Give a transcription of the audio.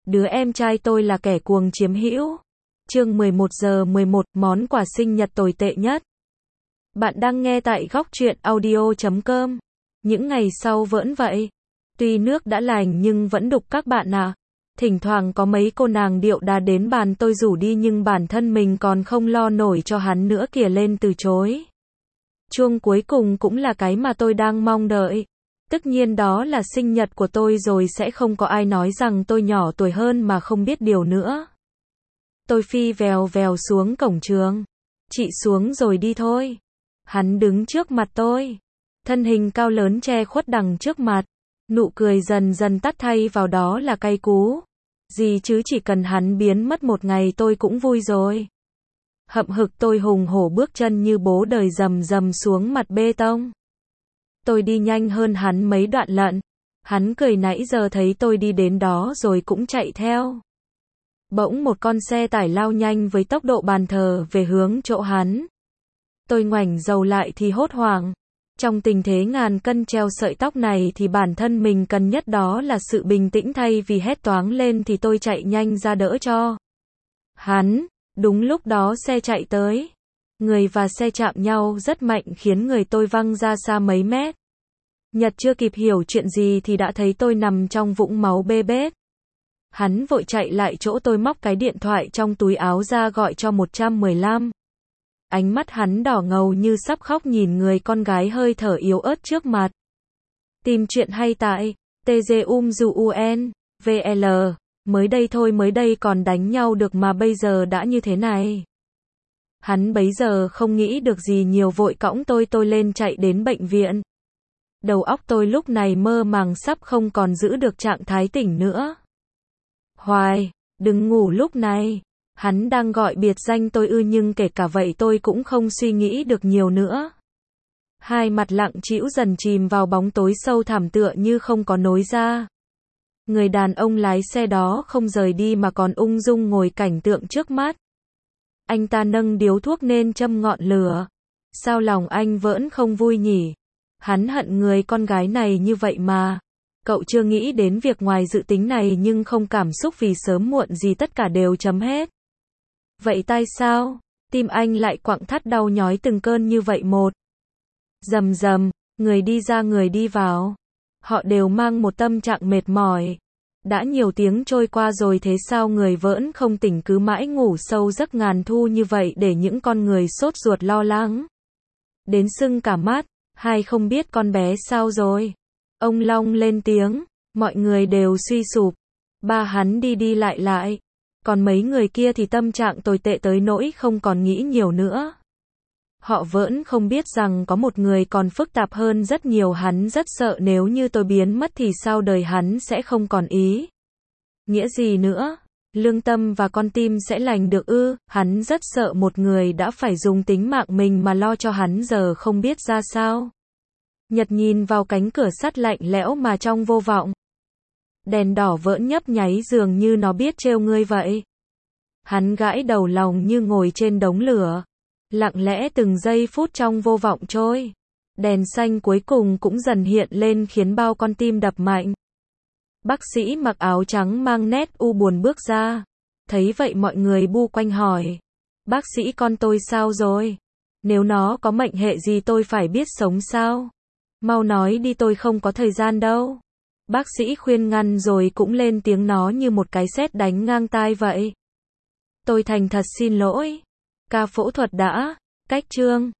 Đứa em trai tôi là kẻ cuồng chiếm hữu. Chương 11:11, món quà sinh nhật tồi tệ nhất. Bạn đang nghe tại góc truyện audio.com. Những ngày sau vẫn vậy. Tuy nước đã lành nhưng vẫn đục các bạn ạ. Thỉnh thoảng có mấy cô nàng điệu đà đến bàn tôi rủ đi nhưng bản thân mình còn không lo nổi cho hắn nữa kìa, lên từ chối. Chuông cuối cùng cũng là cái mà tôi đang mong đợi. Tất nhiên đó là sinh nhật của tôi rồi, sẽ không có ai nói rằng tôi nhỏ tuổi hơn mà không biết điều nữa. Tôi phi vèo vèo xuống cổng trường. Chị xuống rồi đi thôi. Hắn đứng trước mặt tôi. Thân hình cao lớn che khuất đằng trước mặt. Nụ cười dần dần tắt thay vào đó là cay cú. Gì chứ, chỉ cần hắn biến mất một ngày tôi cũng vui rồi. Hậm hực tôi hùng hổ bước chân như bố đời rầm rầm xuống mặt bê tông. Tôi đi nhanh hơn hắn mấy đoạn lận. Hắn cười nãy giờ thấy tôi đi đến đó rồi cũng chạy theo. Bỗng một con xe tải lao nhanh với tốc độ bàn thờ về hướng chỗ hắn. Tôi ngoảnh đầu lại thì hốt hoảng. Trong tình thế ngàn cân treo sợi tóc này thì bản thân mình cần nhất đó là sự bình tĩnh, thay vì hét toáng lên thì tôi chạy nhanh ra đỡ cho hắn. Đúng lúc đó xe chạy tới. Người và xe chạm nhau rất mạnh khiến người tôi văng ra xa mấy mét. Nhật chưa kịp hiểu chuyện gì thì đã thấy tôi nằm trong vũng máu bê bết. Hắn vội chạy lại chỗ tôi, móc cái điện thoại trong túi áo ra gọi cho 115. Ánh mắt hắn đỏ ngầu như sắp khóc nhìn người con gái hơi thở yếu ớt trước mặt. Tìm chuyện hay tại TGUMZUN, VL, mới đây thôi, mới đây còn đánh nhau được mà bây giờ đã như thế này. Hắn bấy giờ không nghĩ được gì nhiều, vội cõng tôi lên chạy đến bệnh viện. Đầu óc tôi lúc này mơ màng sắp không còn giữ được trạng thái tỉnh nữa. Hoài, đừng ngủ lúc này. Hắn đang gọi biệt danh tôi ư, nhưng kể cả vậy tôi cũng không suy nghĩ được nhiều nữa. Hai mặt lặng trĩu dần chìm vào bóng tối sâu thẳm tựa như không có nối ra. Người đàn ông lái xe đó không rời đi mà còn ung dung ngồi cảnh tượng trước mắt. Anh ta nâng điếu thuốc nên châm ngọn lửa. Sao lòng anh vẫn không vui nhỉ? Hắn hận người con gái này như vậy mà. Cậu chưa nghĩ đến việc ngoài dự tính này nhưng không cảm xúc vì sớm muộn gì tất cả đều chấm hết. Vậy tại sao? Tim anh lại quặn thắt đau nhói từng cơn như vậy một. Rầm rầm, người đi ra người đi vào. Họ đều mang một tâm trạng mệt mỏi. Đã nhiều tiếng trôi qua rồi thế sao người vẫn không tỉnh, cứ mãi ngủ sâu giấc ngàn thu như vậy để những con người sốt ruột lo lắng. Đến sưng cả mắt, hay không biết con bé sao rồi? Ông Long lên tiếng, mọi người đều suy sụp. Ba hắn đi lại. Còn mấy người kia thì tâm trạng tồi tệ tới nỗi không còn nghĩ nhiều nữa. Họ vẫn không biết rằng có một người còn phức tạp hơn rất nhiều. Hắn rất sợ nếu như tôi biến mất thì sau đời hắn sẽ không còn ý nghĩa gì nữa. Lương tâm và con tim sẽ lành được ư? Hắn rất sợ một người đã phải dùng tính mạng mình mà lo cho hắn giờ không biết ra sao. Nhật nhìn vào cánh cửa sắt lạnh lẽo mà trong vô vọng. Đèn đỏ vẫn nhấp nháy dường như nó biết trêu ngươi vậy. Hắn gãi đầu lòng như ngồi trên đống lửa. Lặng lẽ từng giây phút trong vô vọng trôi. Đèn xanh cuối cùng cũng dần hiện lên khiến bao con tim đập mạnh. Bác sĩ mặc áo trắng mang nét u buồn bước ra. Thấy vậy mọi người bu quanh hỏi. Bác sĩ, con tôi sao rồi? Nếu nó có mệnh hệ gì tôi phải biết sống sao? Mau nói đi, tôi không có thời gian đâu. Bác sĩ khuyên ngăn rồi cũng lên tiếng nó như một cái sét đánh ngang tai vậy. Tôi thành thật xin lỗi. Ca phẫu thuật đã cách chương.